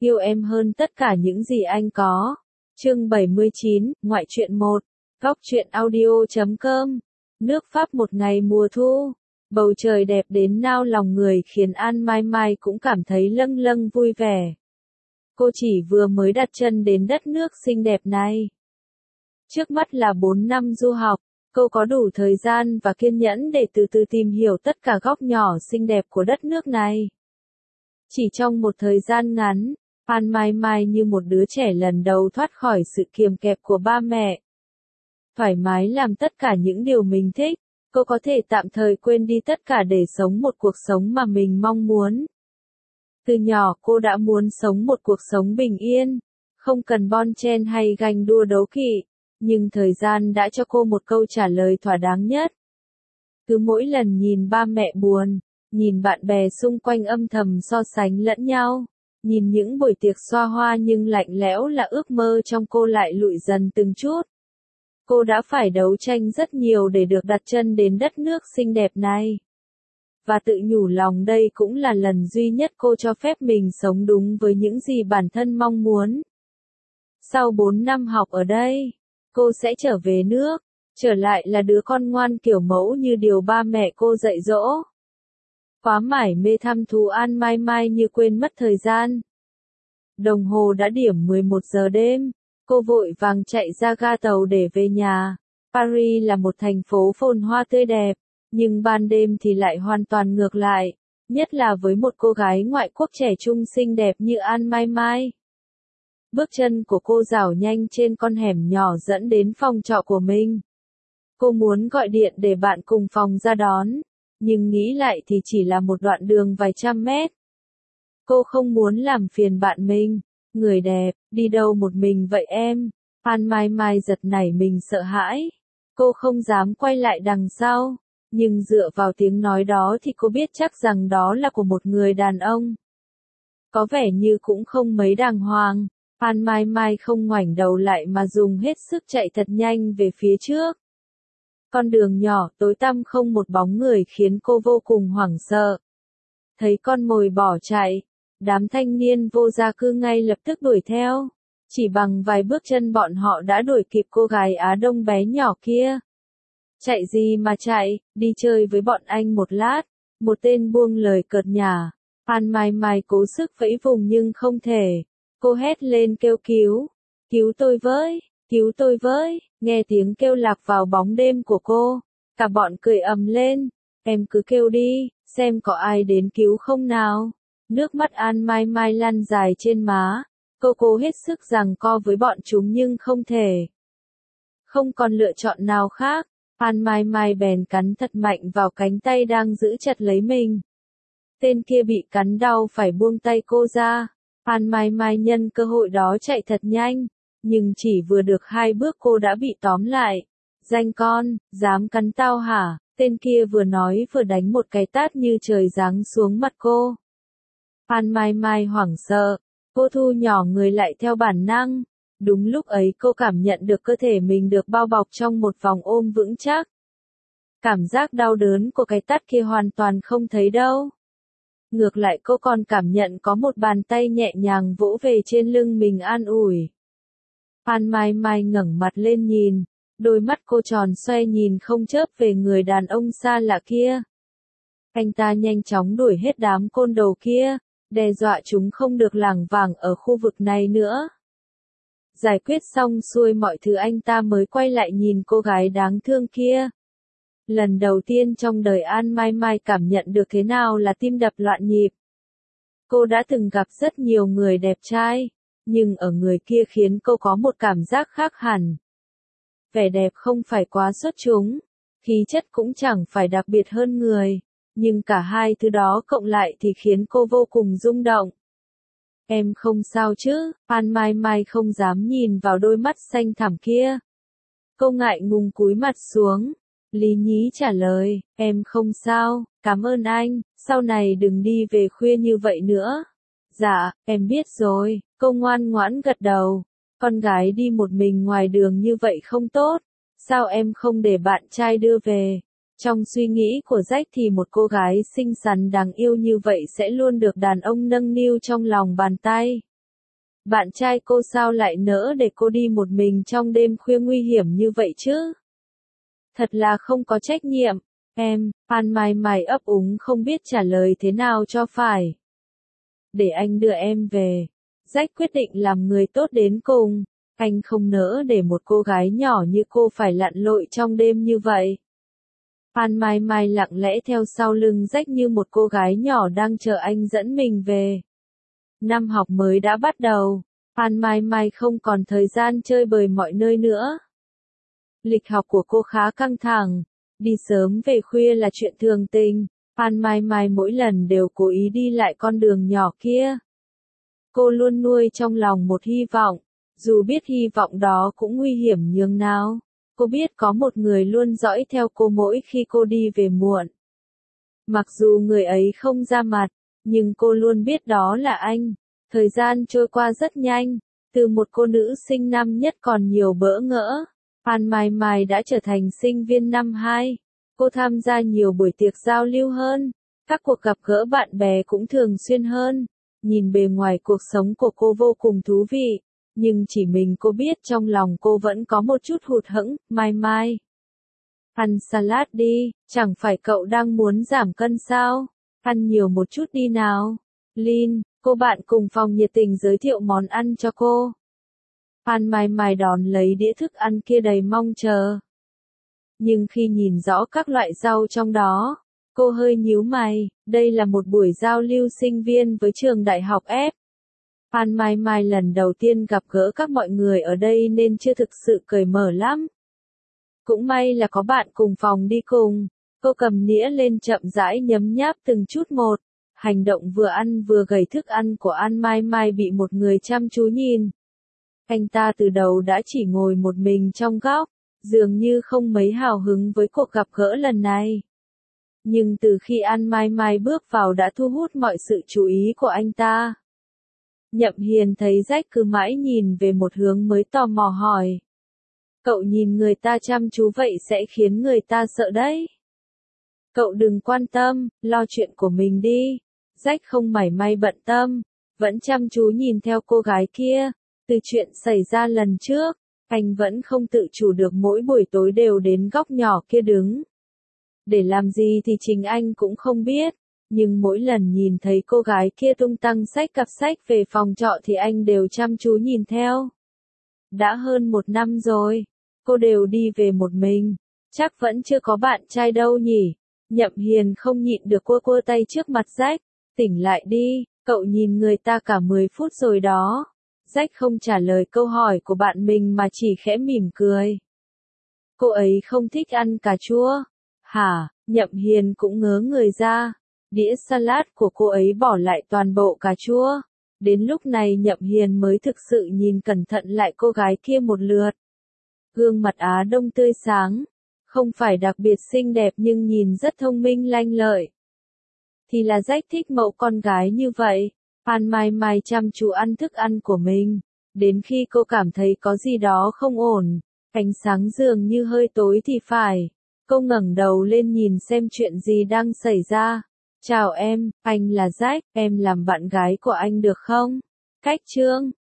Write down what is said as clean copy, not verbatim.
Yêu em hơn tất cả những gì anh có. Chương 79, ngoại truyện 1. Góc truyện audio.com. Nước Pháp một ngày mùa thu. Bầu trời đẹp đến nao lòng người khiến An Mai Mai cũng cảm thấy lâng lâng vui vẻ. Cô chỉ vừa mới đặt chân đến đất nước xinh đẹp này. Trước mắt là 4 năm du học, cô có đủ thời gian và kiên nhẫn để từ từ tìm hiểu tất cả góc nhỏ xinh đẹp của đất nước này. Chỉ trong một thời gian ngắn, An Mai Mai như một đứa trẻ lần đầu thoát khỏi sự kiềm kẹp của ba mẹ. Thoải mái làm tất cả những điều mình thích, cô có thể tạm thời quên đi tất cả để sống một cuộc sống mà mình mong muốn. Từ nhỏ cô đã muốn sống một cuộc sống bình yên, không cần bon chen hay ganh đua đấu kỵ, nhưng thời gian đã cho cô một câu trả lời thỏa đáng nhất. Cứ mỗi lần nhìn ba mẹ buồn, nhìn bạn bè xung quanh âm thầm so sánh lẫn nhau, nhìn những buổi tiệc xoa hoa nhưng lạnh lẽo là ước mơ trong cô lại lụi dần từng chút. Cô đã phải đấu tranh rất nhiều để được đặt chân đến đất nước xinh đẹp này. Và tự nhủ lòng đây cũng là lần duy nhất cô cho phép mình sống đúng với những gì bản thân mong muốn. Sau 4 năm học ở đây, cô sẽ trở về nước, trở lại là đứa con ngoan kiểu mẫu như điều ba mẹ cô dạy dỗ. Quá mải mê thăm thú An Mai Mai như quên mất thời gian. Đồng hồ đã điểm 11 giờ đêm, cô vội vàng chạy ra ga tàu để về nhà. Paris là một thành phố phồn hoa tươi đẹp, nhưng ban đêm thì lại hoàn toàn ngược lại, nhất là với một cô gái ngoại quốc trẻ trung xinh đẹp như An Mai Mai. Bước chân của cô rảo nhanh trên con hẻm nhỏ dẫn đến phòng trọ của mình. Cô muốn gọi điện để bạn cùng phòng ra đón, nhưng nghĩ lại thì chỉ là một đoạn đường vài trăm mét. Cô không muốn làm phiền bạn mình. Người đẹp, đi đâu một mình vậy em? An Mai Mai giật nảy mình sợ hãi. Cô không dám quay lại đằng sau, nhưng dựa vào tiếng nói đó thì cô biết chắc rằng đó là của một người đàn ông. Có vẻ như cũng không mấy đàng hoàng. An Mai Mai không ngoảnh đầu lại mà dùng hết sức chạy thật nhanh về phía trước. Con đường nhỏ tối tăm không một bóng người khiến cô vô cùng hoảng sợ. Thấy con mồi bỏ chạy, đám thanh niên vô gia cư ngay lập tức đuổi theo. Chỉ bằng vài bước chân bọn họ đã đuổi kịp cô gái Á Đông bé nhỏ kia. Chạy gì mà chạy, đi chơi với bọn anh một lát. Một tên buông lời cợt nhả. An Mai Mai cố sức vẫy vùng nhưng không thể. Cô hét lên kêu cứu. Cứu tôi với, cứu tôi với. Nghe tiếng kêu lạc vào bóng đêm của cô. Cả bọn cười ầm lên. Em cứ kêu đi, xem có ai đến cứu không nào. Nước mắt An Mai Mai lăn dài trên má. Cô cố hết sức giằng co với bọn chúng nhưng không thể. Không còn lựa chọn nào khác. An Mai Mai bèn cắn thật mạnh vào cánh tay đang giữ chặt lấy mình. Tên kia bị cắn đau phải buông tay cô ra. An Mai Mai nhân cơ hội đó chạy thật nhanh. Nhưng chỉ vừa được 2 bước cô đã bị tóm lại. Danh con, dám cắn tao hả? Tên kia vừa nói vừa đánh một cái tát như trời giáng xuống mặt cô. An Mai Mai hoảng sợ. Cô thu nhỏ người lại theo bản năng. Đúng lúc ấy cô cảm nhận được cơ thể mình được bao bọc trong một vòng ôm vững chắc. Cảm giác đau đớn của cái tát kia hoàn toàn không thấy đâu. Ngược lại cô còn cảm nhận có một bàn tay nhẹ nhàng vỗ về trên lưng mình an ủi. An Mai Mai ngẩng mặt lên nhìn. Đôi mắt cô tròn xoe nhìn không chớp về người đàn ông xa lạ kia. Anh ta nhanh chóng đuổi hết đám côn đồ kia, đe dọa chúng không được lảng vảng ở khu vực này nữa. Giải quyết xong xuôi mọi thứ anh ta mới quay lại nhìn cô gái đáng thương kia. Lần đầu tiên trong đời An Mai Mai cảm nhận được thế nào là tim đập loạn nhịp. Cô đã từng gặp rất nhiều người đẹp trai, nhưng ở người kia khiến cô có một cảm giác khác hẳn. Vẻ đẹp không phải quá xuất chúng, khí chất cũng chẳng phải đặc biệt hơn người, nhưng cả hai thứ đó cộng lại thì khiến cô vô cùng rung động. Em không sao chứ? An Mai Mai không dám nhìn vào đôi mắt xanh thẳm kia. Cô ngại ngùng cúi mặt xuống. Lý nhí trả lời, em không sao, cảm ơn anh, sau này đừng đi về khuya như vậy nữa. Dạ, em biết rồi, cô ngoan ngoãn gật đầu. Con gái đi một mình ngoài đường như vậy không tốt. Sao em không để bạn trai đưa về? Trong suy nghĩ của Jack thì một cô gái xinh xắn đáng yêu như vậy sẽ luôn được đàn ông nâng niu trong lòng bàn tay. Bạn trai cô sao lại nỡ để cô đi một mình trong đêm khuya nguy hiểm như vậy chứ? Thật là không có trách nhiệm. Em, Phan Mai Mai ấp úng không biết trả lời thế nào cho phải. Để anh đưa em về. Jack quyết định làm người tốt đến cùng. Anh không nỡ để một cô gái nhỏ như cô phải lặn lội trong đêm như vậy. Phan Mai Mai lặng lẽ theo sau lưng Jack như một cô gái nhỏ đang chờ anh dẫn mình về. Năm học mới đã bắt đầu. Phan Mai Mai không còn thời gian chơi bời mọi nơi nữa. Lịch học của cô khá căng thẳng. Đi sớm về khuya là chuyện thường tình. Phan Mai Mai mỗi lần đều cố ý đi lại con đường nhỏ kia. Cô luôn nuôi trong lòng một hy vọng. Dù biết hy vọng đó cũng nguy hiểm nhường nào. Cô biết có một người luôn dõi theo cô mỗi khi cô đi về muộn. Mặc dù người ấy không ra mặt, nhưng cô luôn biết đó là anh. Thời gian trôi qua rất nhanh, từ một cô nữ sinh năm nhất còn nhiều bỡ ngỡ, Phan Mai Mai đã trở thành sinh viên năm 2. Cô tham gia nhiều buổi tiệc giao lưu hơn, các cuộc gặp gỡ bạn bè cũng thường xuyên hơn. Nhìn bề ngoài cuộc sống của cô vô cùng thú vị, nhưng chỉ mình cô biết trong lòng cô vẫn có một chút hụt hẫng. Mai Mai, ăn salad đi, chẳng phải cậu đang muốn giảm cân sao? Ăn nhiều một chút đi nào. Lin, cô bạn cùng phòng nhiệt tình giới thiệu món ăn cho cô. Phan Mai Mai đón lấy đĩa thức ăn kia đầy mong chờ. Nhưng khi nhìn rõ các loại rau trong đó, cô hơi nhíu mày. Đây là một buổi giao lưu sinh viên với trường đại học F. Phan Mai Mai lần đầu tiên gặp gỡ các mọi người ở đây nên chưa thực sự cởi mở lắm. Cũng may là có bạn cùng phòng đi cùng. Cô cầm nĩa lên chậm rãi nhấm nháp từng chút một. Hành động vừa ăn vừa gầy thức ăn của An Mai Mai bị một người chăm chú nhìn. Anh ta từ đầu đã chỉ ngồi một mình trong góc, dường như không mấy hào hứng với cuộc gặp gỡ lần này. Nhưng từ khi An Mai Mai bước vào đã thu hút mọi sự chú ý của anh ta. Nhậm Hiền thấy Jack cứ mãi nhìn về một hướng mới tò mò hỏi. Cậu nhìn người ta chăm chú vậy sẽ khiến người ta sợ đấy. Cậu đừng quan tâm, lo chuyện của mình đi. Jack không mảy may bận tâm, vẫn chăm chú nhìn theo cô gái kia. Từ chuyện xảy ra lần trước, anh vẫn không tự chủ được mỗi buổi tối đều đến góc nhỏ kia đứng. Để làm gì thì chính anh cũng không biết, nhưng mỗi lần nhìn thấy cô gái kia tung tăng xách cặp sách về phòng trọ thì anh đều chăm chú nhìn theo. Đã hơn 1 năm rồi, cô đều đi về một mình, chắc vẫn chưa có bạn trai đâu nhỉ. Nhậm Hiền không nhịn được cua cua tay trước mặt Jack. Tỉnh lại đi, cậu nhìn người ta cả 10 phút rồi đó. Jack không trả lời câu hỏi của bạn mình mà chỉ khẽ mỉm cười. Cô ấy không thích ăn cà chua. Hả? Nhậm Hiền cũng ngớ người ra. Đĩa salad của cô ấy bỏ lại toàn bộ cà chua. Đến lúc này Nhậm Hiền mới thực sự nhìn cẩn thận lại cô gái kia một lượt. Gương mặt Á Đông tươi sáng. Không phải đặc biệt xinh đẹp nhưng nhìn rất thông minh lanh lợi. Thì là Jack thích mẫu con gái như vậy. Phan Mai Mai chăm chú ăn thức ăn của mình. Đến khi cô cảm thấy có gì đó không ổn, ánh sáng dường như hơi tối thì phải. Cô ngẩng đầu lên nhìn xem chuyện gì đang xảy ra. Chào em, anh là Jack, em làm bạn gái của anh được không? Cách chương